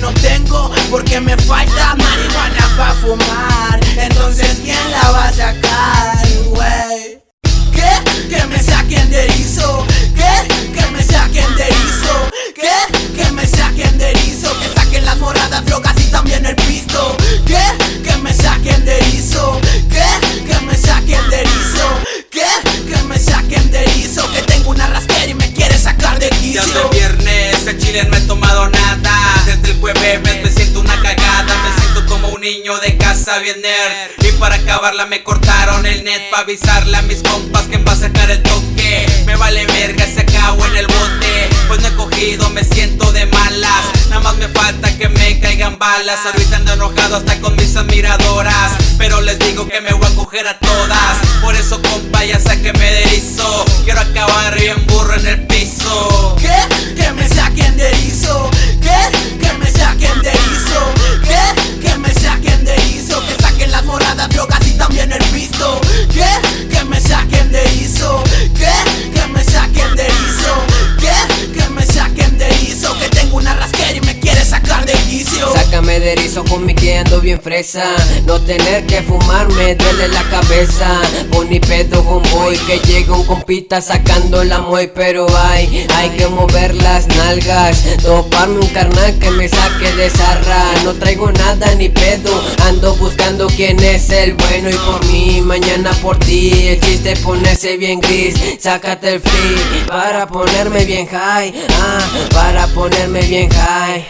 no tengo porque me falta marihuana pa' fumar. Entonces ¿quién la va a sacar, güey? ¿Qué? Que me saquen de erizo. ¿Qué? Que me saquen de erizo. ¿Qué? Que me saquen de erizo. Que saquen las moradas, drogas y también el pisto. ¿Qué? Que me saquen de erizo. ¿Qué? Que me saquen de erizo. ¿Qué? Que me saquen de erizo. Que tengo una rasquera y me quiere sacar de quicio. Ya de viernes en Chile no he tomado nada. Desde el jueves me siento una cagada. Me siento como un niño de casa bien nerd. Y para acabarla me cortaron el net. Pa' avisarle a mis compas que me va a sacar el toque. Me vale verga, se acabó en el bote. Pues no he cogido, me siento de malas. Nada más me falta que me caigan balas. Ahorita ando enojado hasta con mis admiradoras, pero les digo que me voy a coger a todas. Por eso compa ya sáqueme de erizo. Quiero acabar bien burro en el piso. ¿Qué? Que me saquen de erizo. ¿Qué? Que me saquen de erizo. ¿Qué? Que me saquen de erizo. Que saquen las moradas, drogas y también el pisto. ¿Qué? Que me saquen de erizo. ¿Qué? Que me saquen de erizo. ¿Qué? Que me saquen de erizo. Que tengo una rasquera y me quiere sacar de quicio. Sácame de erizo, homie, que ando bien fresa. No tener que fumar me duele la cabeza. Pon ni pedo, homeboy, que llega un compita sacando la muey. Pero hay que mover las nalgas. Toparme un carnal que me saque de zarra. No traigo nada ni pedo, ando buscando quién es el bueno. Y por mí, mañana por ti. El chiste es ponerse bien gris. Sácate el free para ponerme bien high. Para ponerme bien high.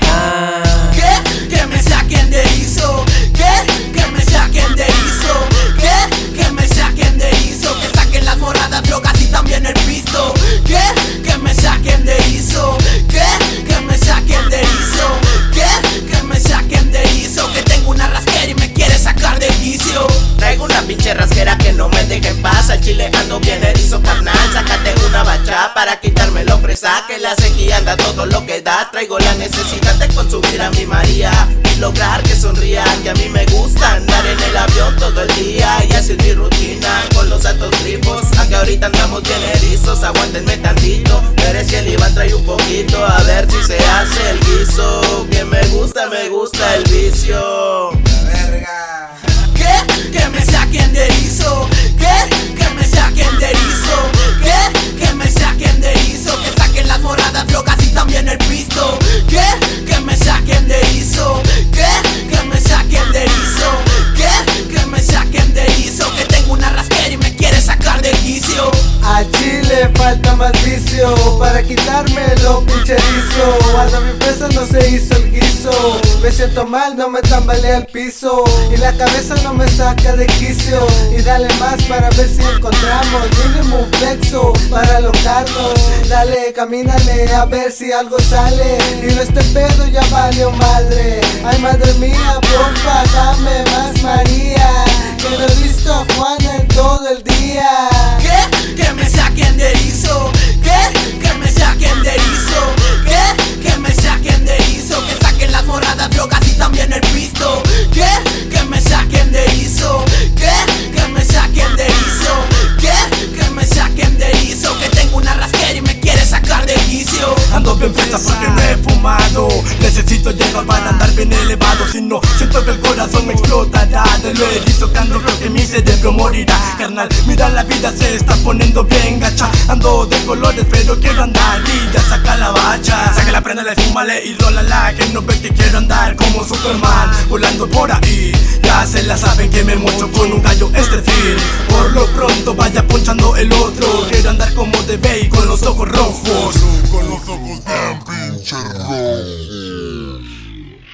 ¿Qué? Que me saquen de erizo. ¿Qué? Que me saquen de erizo. ¿Qué? Que me saquen de erizo. Que saquen las moradas, drogas y también el pisto. ¿Qué? Que me saquen de erizo. ¿Qué? Que me saquen de erizo. ¿Qué? Que me saquen de erizo. Que tengo una rasquera y me quiere sacar de quicio. Traigo una pinche rasquera que no me deje en paz. Al chile ando bien erizo, carnal. Sácate una bacha para quitarme lo fresa. Que la sequía anda todo lo que da. Traigo la necesidad de consumir a mi María y lograr que sonría. Que a mí me gusta andar en el avión todo el día y hacer mi rutina con los altos grifos. Aunque ahorita andamos bien erizos, aguántenme tantito. Pero si el Iván trae un poquito, a ver si se hace el guiso. Que me gusta el vicio. ¿Qué? Que me saquen de erizo. ¿Qué? Que me saquen de erizo. ¿Qué? Que me saquen de erizo. Que saquen las moradas, drogas y también el pisto. ¿Qué? Que me saquen de erizo. ¿Qué? Que me saquen de erizo. ¿Qué? Que me saquen de erizo. Que tengo una rasquera y me quiere sacar de quicio. A Chile falta más vicio para quitarme lo pinche erizo. Ando mi presa, no se hizo el guiso. Me siento mal, no me tambalea el piso. Y la cabeza no me saca de quicio. Y dale más para ver si encontramos mínimo un flexo para alocarnos. Dale, camínale a ver si algo sale. Y no este pedo ya valió madre. Ay madre mía, porfa, dame más María. Que no he visto a Juana en todo el día. ¿Qué? Que me saquen de erizo. ¿Qué? Que me saquen de erizo. ¿Qué? Que me saquen de erizo. Que saquen las moradas, drogas y también el pisto. ¿Qué? Que me saquen de erizo. ¿Qué? Que me saquen de erizo. ¿Qué? Que me saquen de erizo. Que tengo una rasquera y me quiere sacar de quicio. Ando bien fresa porque no he fumado. Necesito llegar para andar bien elevado. Si no, siento que el corazón me explotará. De lo erizo que ando, creo que mi cerebro morirá. Carnal, mira, la vida se está poniendo bien gacha. Ando de colores pero quiero andar y ya saca la bacha. Saca la prenda, fúmale y rólala. Que no ves que quiero andar como Superman volando por ahí. Ya se la saben que me mocho con un gallo estrefil. Por lo pronto vaya ponchando el otro. Quiero andar como de Bey con los ojos rojos. Con los ojos bien pinche rojos.